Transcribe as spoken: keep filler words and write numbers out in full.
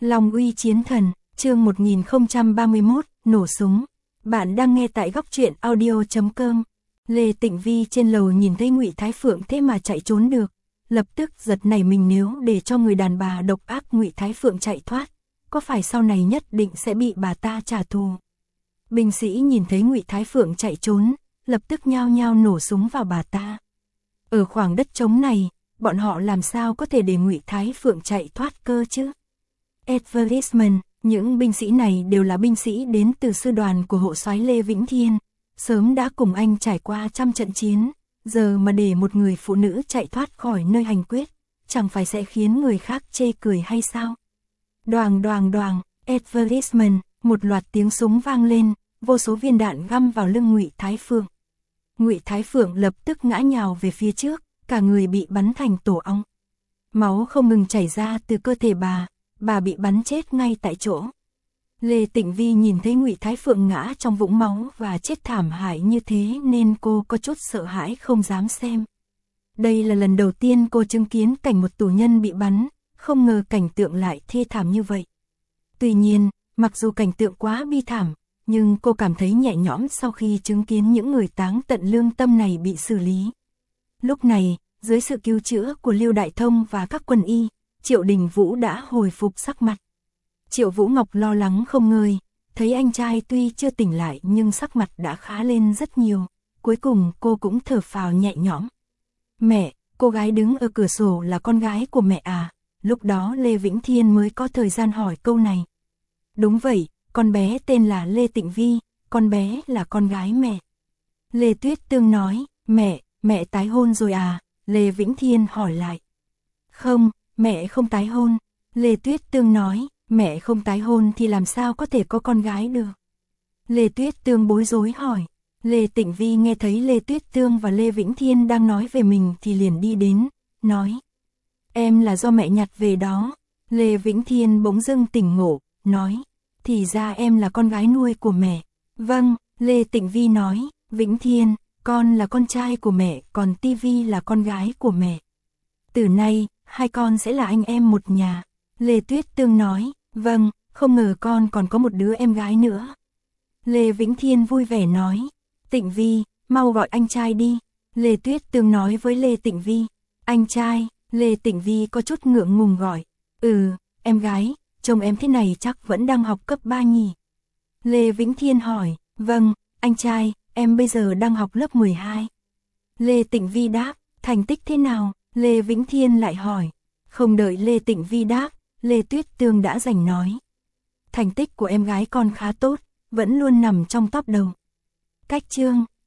Long uy chiến thần, chương một nghìn không trăm ba mươi mốt, nổ súng. Bạn đang nghe tại góc truyện audio chấm com. Lê Tịnh Vi trên lầu nhìn thấy Ngụy Thái Phượng thế mà chạy trốn được, lập tức giật nảy mình, nếu để cho người đàn bà độc ác Ngụy Thái Phượng chạy thoát, có phải sau này nhất định sẽ bị bà ta trả thù. Binh sĩ nhìn thấy Ngụy Thái Phượng chạy trốn, lập tức nhao nhao nổ súng vào bà ta. Ở khoảng đất trống này, bọn họ làm sao có thể để Ngụy Thái Phượng chạy thoát cơ chứ? Advertisement, những binh sĩ này đều là binh sĩ đến từ sư đoàn của hộ soái Lê Vĩnh Thiên, sớm đã cùng anh trải qua trăm trận chiến, giờ mà để một người phụ nữ chạy thoát khỏi nơi hành quyết, chẳng phải sẽ khiến người khác chê cười hay sao? Đoàng đoàng đoàng, advertisement, một loạt tiếng súng vang lên, vô số viên đạn găm vào lưng Ngụy Thái Phượng. Ngụy Thái Phượng lập tức ngã nhào về phía trước, cả người bị bắn thành tổ ong. Máu không ngừng chảy ra từ cơ thể bà, bà bị bắn chết ngay tại chỗ. Lê Tịnh Vi nhìn thấy Ngụy Thái Phượng ngã trong vũng máu và chết thảm hại như thế nên cô có chút sợ hãi không dám xem. Đây là lần đầu tiên cô chứng kiến cảnh một tù nhân bị bắn, không ngờ cảnh tượng lại thê thảm như vậy. Tuy nhiên, mặc dù cảnh tượng quá bi thảm, nhưng cô cảm thấy nhẹ nhõm sau khi chứng kiến những người táng tận lương tâm này bị xử lý. Lúc này, dưới sự cứu chữa của Lưu Đại Thông và các quân y, Triệu Đình Vũ đã hồi phục sắc mặt. Triệu Vũ Ngọc lo lắng không ngơi, thấy anh trai tuy chưa tỉnh lại nhưng sắc mặt đã khá lên rất nhiều, cuối cùng cô cũng thở phào nhẹ nhõm. Mẹ, cô gái đứng ở cửa sổ là con gái của mẹ à? Lúc đó Lê Vĩnh Thiên mới có thời gian hỏi câu này. Đúng vậy, con bé tên là Lê Tịnh Vi, con bé là con gái mẹ. Lê Tuyết Tương nói, mẹ, mẹ tái hôn rồi à? Lê Vĩnh Thiên hỏi lại. Không, mẹ không tái hôn. Lê Tuyết Tương nói, mẹ không tái hôn thì làm sao có thể có con gái được? Lê Tuyết Tương bối rối hỏi. Lê Tịnh Vi nghe thấy Lê Tuyết Tương và Lê Vĩnh Thiên đang nói về mình thì liền đi đến, nói. Em là do mẹ nhặt về đó. Lê Vĩnh Thiên bỗng dưng tỉnh ngộ, nói. Thì ra em là con gái nuôi của mẹ. Vâng, Lê Tịnh Vi nói, Vĩnh Thiên, con là con trai của mẹ, còn Ti Vi là con gái của mẹ. Từ nay, hai con sẽ là anh em một nhà. Lê Tuyết Tương nói, vâng, không ngờ con còn có một đứa em gái nữa. Lê Vĩnh Thiên vui vẻ nói, Tịnh Vi, mau gọi anh trai đi. Lê Tuyết Tương nói với Lê Tịnh Vi, anh trai. Lê Tịnh Vi có chút ngượng ngùng gọi, ừ, em gái, trông em thế này chắc vẫn đang học cấp ba nhỉ? Lê Vĩnh Thiên hỏi, vâng, anh trai, em bây giờ đang học lớp mười hai. Lê Tịnh Vi đáp, thành tích thế nào? Lê Vĩnh Thiên lại hỏi. Không đợi Lê Tịnh Vi đáp, Lê Tuyết Tương đã giành nói. Thành tích của em gái con khá tốt, vẫn luôn nằm trong top đầu. Cách chương,